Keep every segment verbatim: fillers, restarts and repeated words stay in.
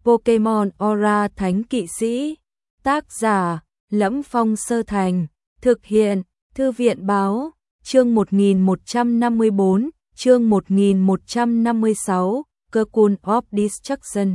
Pokemon Aura Thánh Kỵ Sĩ. Tác giả: Lẫm Phong Sơ Thành. Thực hiện: Thư viện báo. Chương một nghìn một trăm năm mươi bốn, chương một nghìn một trăm năm mươi sáu, Cocoon of Destruction.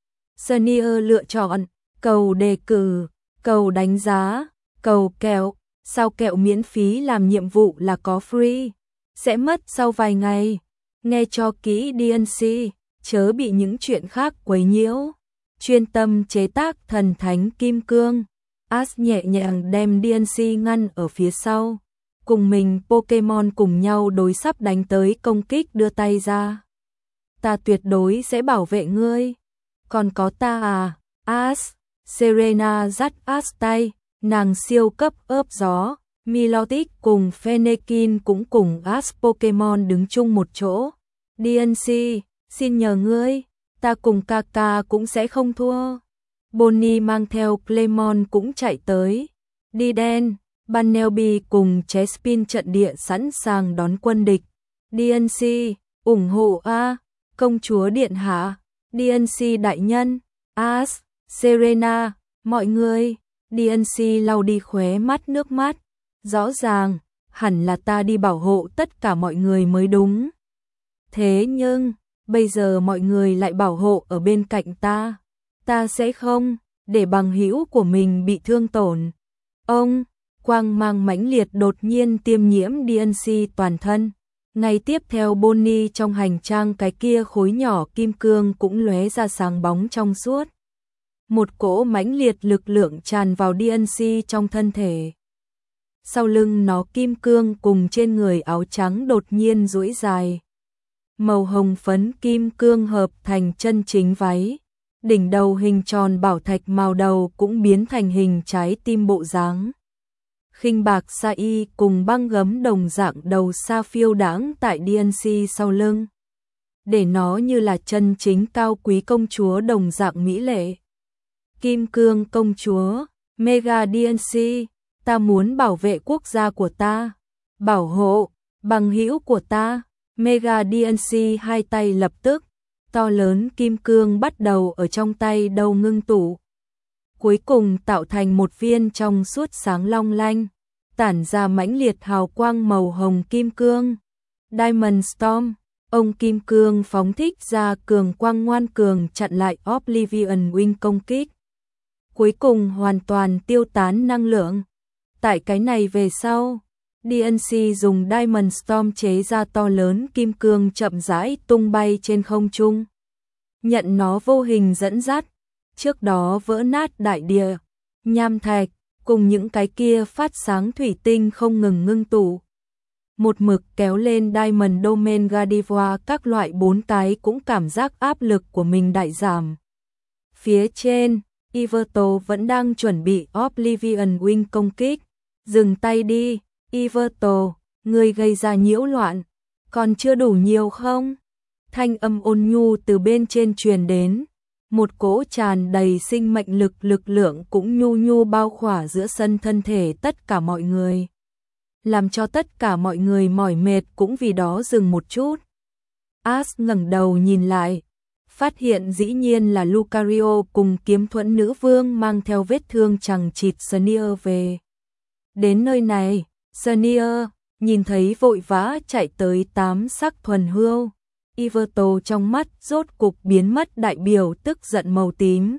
Senior lựa chọn: cầu đề cử, cầu đánh giá, cầu kẹo. Sao kẹo miễn phí làm nhiệm vụ là có free, sẽ mất sau vài ngày. Nghe cho kỹ đê en xê, chớ bị những chuyện khác quấy nhiễu. Chuyên tâm chế tác thần thánh kim cương. Ash nhẹ nhàng đem đê en xê ngăn ở phía sau. Cùng mình Pokemon cùng nhau đối sắp đánh tới công kích đưa tay ra. Ta tuyệt đối sẽ bảo vệ ngươi. Còn có ta à, Ash. Serena dắt Ash tay, nàng siêu cấp ướp gió. Milotic cùng Fennekin cũng cùng Ash Pokemon đứng chung một chỗ. đê en xê, xin nhờ ngươi, ta cùng Kaka cũng sẽ không thua. Bonnie mang theo Clemon cũng chạy tới. Đi đen, Bunnelby cùng Chespin trận địa sẵn sàng đón quân địch. đê en xê, ủng hộ a, công chúa điện hạ. đê en xê đại nhân, Ash, Serena, mọi người. đê en xê lau đi khóe mắt nước mắt. Rõ ràng, hẳn là ta đi bảo hộ tất cả mọi người mới đúng. Thế nhưng, bây giờ mọi người lại bảo hộ ở bên cạnh ta. Ta sẽ không để bằng hữu của mình bị thương tổn. Ông, quang mang mãnh liệt đột nhiên tiêm nhiễm đê en xê toàn thân. Ngay tiếp theo Bonnie trong hành trang cái kia khối nhỏ kim cương cũng lóe ra sáng bóng trong suốt. Một cỗ mãnh liệt lực lượng tràn vào đê en xê trong thân thể. Sau lưng nó kim cương cùng trên người áo trắng đột nhiên duỗi dài. Màu hồng phấn kim cương hợp thành chân chính váy. Đỉnh đầu hình tròn bảo thạch màu đầu cũng biến thành hình trái tim bộ dáng. Khinh bạc sa y cùng băng gấm đồng dạng đầu sa phiêu đãng tại đê en xê sau lưng. Để nó như là chân chính cao quý công chúa đồng dạng mỹ lệ. Kim cương công chúa, Mega đê en xê, ta muốn bảo vệ quốc gia của ta, bảo hộ bằng hữu của ta. Mega đê en xê hai tay lập tức, to lớn kim cương bắt đầu ở trong tay đầu ngưng tụ. Cuối cùng tạo thành một viên trong suốt sáng long lanh, tản ra mãnh liệt hào quang màu hồng kim cương. Diamond Storm, ông kim cương phóng thích ra cường quang ngoan cường chặn lại Oblivion Wing công kích. Cuối cùng hoàn toàn tiêu tán năng lượng. Tại cái này về sau, đê en xê dùng Diamond Storm chế ra to lớn kim cương chậm rãi tung bay trên không trung. Nhận nó vô hình dẫn dắt, trước đó vỡ nát đại địa, nham thạch, cùng những cái kia phát sáng thủy tinh không ngừng ngưng tụ. Một mực kéo lên Diamond Domain Gardevoir các loại bốn cái cũng cảm giác áp lực của mình đại giảm. Phía trên, Yveltal vẫn đang chuẩn bị Oblivion Wing công kích. Dừng tay đi, Yveltal, ngươi gây ra nhiễu loạn, còn chưa đủ nhiều không? Thanh âm ôn nhu từ bên trên truyền đến, một cỗ tràn đầy sinh mệnh lực lực lượng cũng nhu nhu bao khỏa giữa sân thân thể tất cả mọi người. Làm cho tất cả mọi người mỏi mệt cũng vì đó dừng một chút. Ash ngẩng đầu nhìn lại, phát hiện dĩ nhiên là Lucario cùng kiếm thuẫn nữ vương mang theo vết thương chằng chịt Senior về. Đến nơi này, Senior nhìn thấy vội vã chạy tới tám sắc thuần hươu. Yveltal trong mắt rốt cục biến mất đại biểu tức giận màu tím.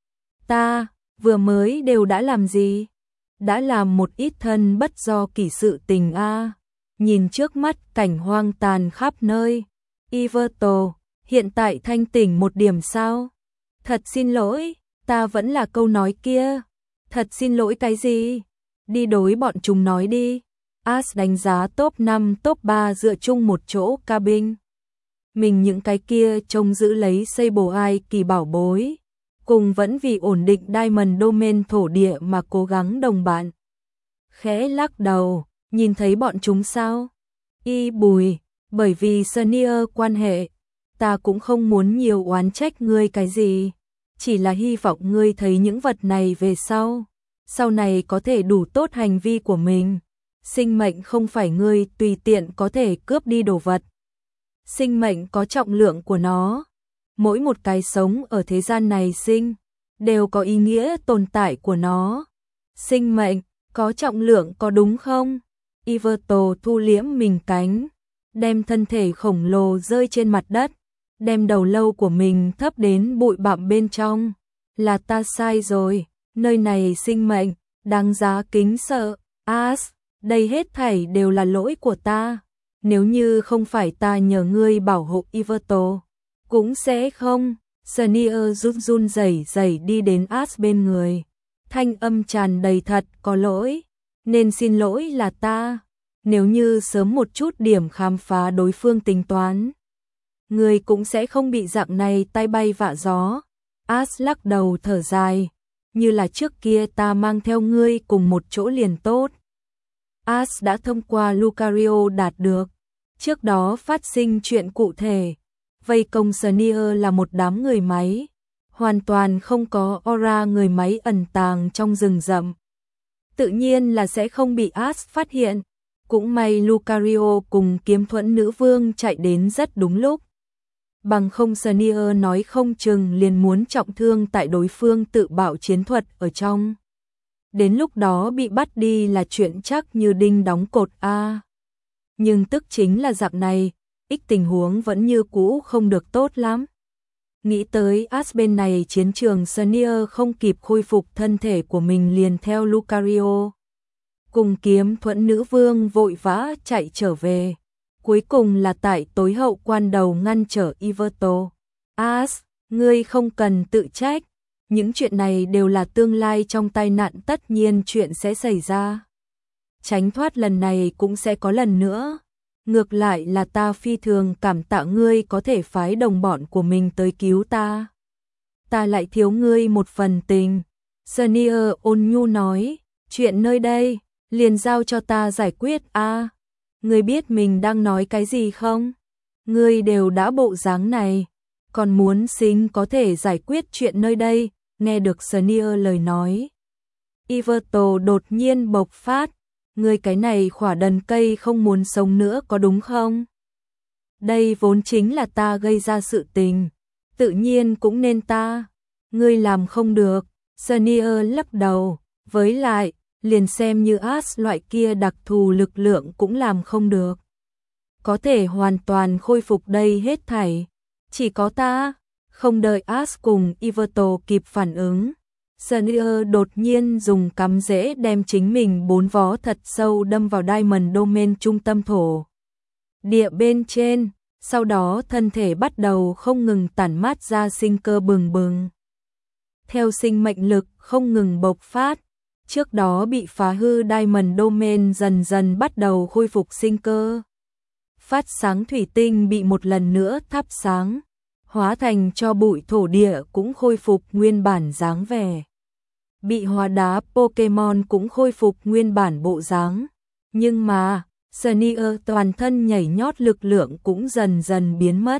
Ta, vừa mới đều đã làm gì? Đã làm một ít thân bất do kỷ sự tình a. Nhìn trước mắt cảnh hoang tàn khắp nơi. Yveltal, hiện tại thanh tỉnh một điểm sao? Thật xin lỗi, ta vẫn là câu nói kia. Thật xin lỗi cái gì? Đi đối bọn chúng nói đi. Ash đánh giá top năm top ba dựa chung một chỗ cabin. Mình những cái kia trông giữ lấy Sable Eye kỳ bảo bối. Cùng vẫn vì ổn định Diamond Domain thổ địa mà cố gắng đồng bạn. Khẽ lắc đầu, nhìn thấy bọn chúng sao? Y bùi, bởi vì Senior quan hệ, ta cũng không muốn nhiều oán trách ngươi cái gì. Chỉ là hy vọng ngươi thấy những vật này về sau. Sau này có thể đủ tốt hành vi của mình. Sinh mệnh không phải ngươi tùy tiện có thể cướp đi đồ vật. Sinh mệnh có trọng lượng của nó. mỗi một cái sống ở thế gian này sinh, đều có ý nghĩa tồn tại của nó. Sinh mệnh, có trọng lượng có đúng không? Iverto thu liễm mình cánh, đem thân thể khổng lồ rơi trên mặt đất, đem đầu lâu của mình thấp đến bụi bặm bên trong. Là ta sai rồi, nơi này sinh mệnh, đáng giá kính sợ. As, đây hết thảy đều là lỗi của ta. Nếu như không phải ta nhờ ngươi bảo hộ Iverto, cũng sẽ không. Senior run run rẩy rẩy đi đến As bên người. Thanh âm tràn đầy thật có lỗi, nên xin lỗi là ta. Nếu như sớm một chút điểm khám phá đối phương tính toán, ngươi cũng sẽ không bị dạng này tai bay vạ gió. As lắc đầu thở dài, như là trước kia ta mang theo ngươi cùng một chỗ liền tốt. As đã thông qua Lucario đạt được, trước đó phát sinh chuyện cụ thể, vây công Senior là một đám người máy, hoàn toàn không có aura người máy ẩn tàng trong rừng rậm. Tự nhiên là sẽ không bị As phát hiện, cũng may Lucario cùng kiếm thuẫn nữ vương chạy đến rất đúng lúc. Bằng không Senior nói không chừng liền muốn trọng thương tại đối phương tự bạo chiến thuật ở trong. Đến lúc đó bị bắt đi là chuyện chắc như đinh đóng cột a. Nhưng tức chính là dạng này, ít tình huống vẫn như cũ không được tốt lắm. Nghĩ tới As bên này chiến trường Senior không kịp khôi phục thân thể của mình liền theo Lucario. Cùng kiếm thuẫn nữ vương vội vã chạy trở về. Cuối cùng là tại tối hậu quan đầu ngăn trở Iverto. As, ngươi không cần tự trách. Những chuyện này đều là tương lai trong tai nạn tất nhiên chuyện sẽ xảy ra. Tránh thoát lần này cũng sẽ có lần nữa. Ngược lại là ta phi thường cảm tạ ngươi có thể phái đồng bọn của mình tới cứu ta. Ta lại thiếu ngươi một phần tình. Senior ôn nhu nói, chuyện nơi đây, liền giao cho ta giải quyết a. À, ngươi biết mình đang nói cái gì không? Ngươi đều đã bộ dáng này, còn muốn xin có thể giải quyết chuyện nơi đây. Nghe được Senior lời nói, Iverto đột nhiên bộc phát, ngươi cái này khỏa đần cây không muốn sống nữa có đúng không? Đây vốn chính là ta gây ra sự tình, tự nhiên cũng nên ta. Ngươi làm không được. Senior lắc đầu, với lại, liền xem như As loại kia đặc thù lực lượng cũng làm không được. Có thể hoàn toàn khôi phục đây hết thảy, chỉ có ta. Không đợi As cùng Iverto kịp phản ứng, Senior đột nhiên dùng cắm rễ đem chính mình bốn vó thật sâu đâm vào Diamond Domain trung tâm thổ địa bên trên, sau đó thân thể bắt đầu không ngừng tản mát ra sinh cơ bừng bừng. Theo sinh mệnh lực không ngừng bộc phát, trước đó bị phá hư Diamond Domain dần dần bắt đầu khôi phục sinh cơ. Phát sáng thủy tinh bị một lần nữa thắp sáng, hóa thành cho bụi thổ địa cũng khôi phục nguyên bản dáng vẻ. Bị hóa đá Pokemon cũng khôi phục nguyên bản bộ dáng. Nhưng mà, Senior toàn thân nhảy nhót lực lượng cũng dần dần biến mất.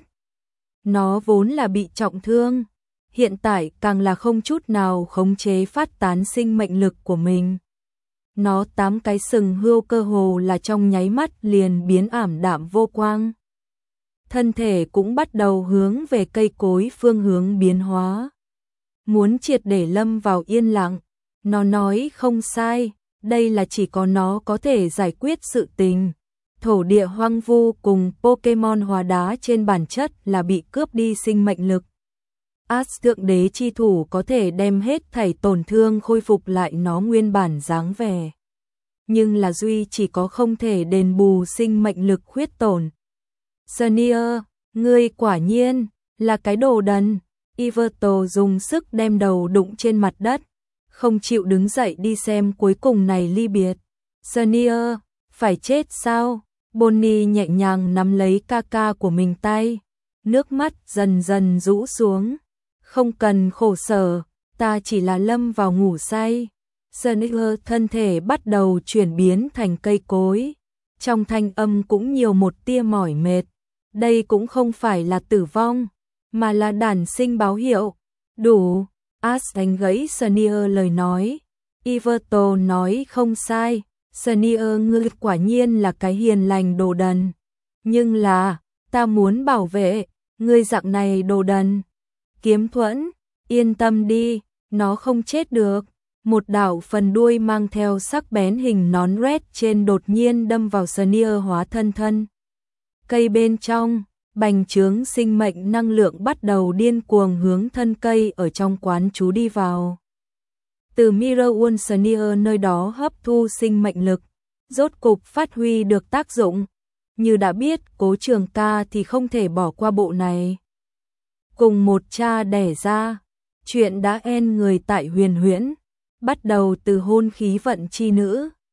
Nó vốn là bị trọng thương, hiện tại càng là không chút nào khống chế phát tán sinh mệnh lực của mình. Nó tám cái sừng hươu cơ hồ là trong nháy mắt liền biến ảm đạm vô quang. Thân thể cũng bắt đầu hướng về cây cối phương hướng biến hóa. Muốn triệt để lâm vào yên lặng, nó nói không sai, đây là chỉ có nó có thể giải quyết sự tình. Thổ địa hoang vu cùng Pokemon hóa đá trên bản chất là bị cướp đi sinh mệnh lực. As thượng đế chi thủ có thể đem hết thảy tổn thương khôi phục lại nó nguyên bản dáng vẻ. Nhưng là duy chỉ có không thể đền bù sinh mệnh lực khuyết tổn. Senior, ngươi quả nhiên là cái đồ đần. Iverto dùng sức đem đầu đụng trên mặt đất, không chịu đứng dậy đi xem cuối cùng này ly biệt. Senior, phải chết sao? Bonnie nhẹ nhàng nắm lấy ca ca của mình tay, nước mắt dần dần rũ xuống. Không cần khổ sở, ta chỉ là lâm vào ngủ say. Senior thân thể bắt đầu chuyển biến thành cây cối, trong thanh âm cũng nhiều một tia mỏi mệt. Đây cũng không phải là tử vong, mà là đản sinh báo hiệu. Đủ. As đánh gãy Senior lời nói. Iverto nói không sai, Senior ngươi quả nhiên là cái hiền lành đồ đần. Nhưng là, ta muốn bảo vệ, Ngươi dạng này đồ đần. Kiếm Thuẫn, yên tâm đi, nó không chết được. Một đạo phần đuôi mang theo sắc bén hình nón red trên đột nhiên đâm vào Sneer hóa thân thân. Cây bên trong, bành trướng sinh mệnh năng lượng bắt đầu điên cuồng hướng thân cây ở trong quán chú đi vào. Từ Mirror Sneer nơi đó hấp thu sinh mệnh lực, rốt cục phát huy được tác dụng. Như đã biết Cố Trường Ca thì không thể bỏ qua bộ này. Cùng một cha đẻ ra, chuyện đã en người tại Huyền Huyễn, bắt đầu từ hôn khí vận chi nữ,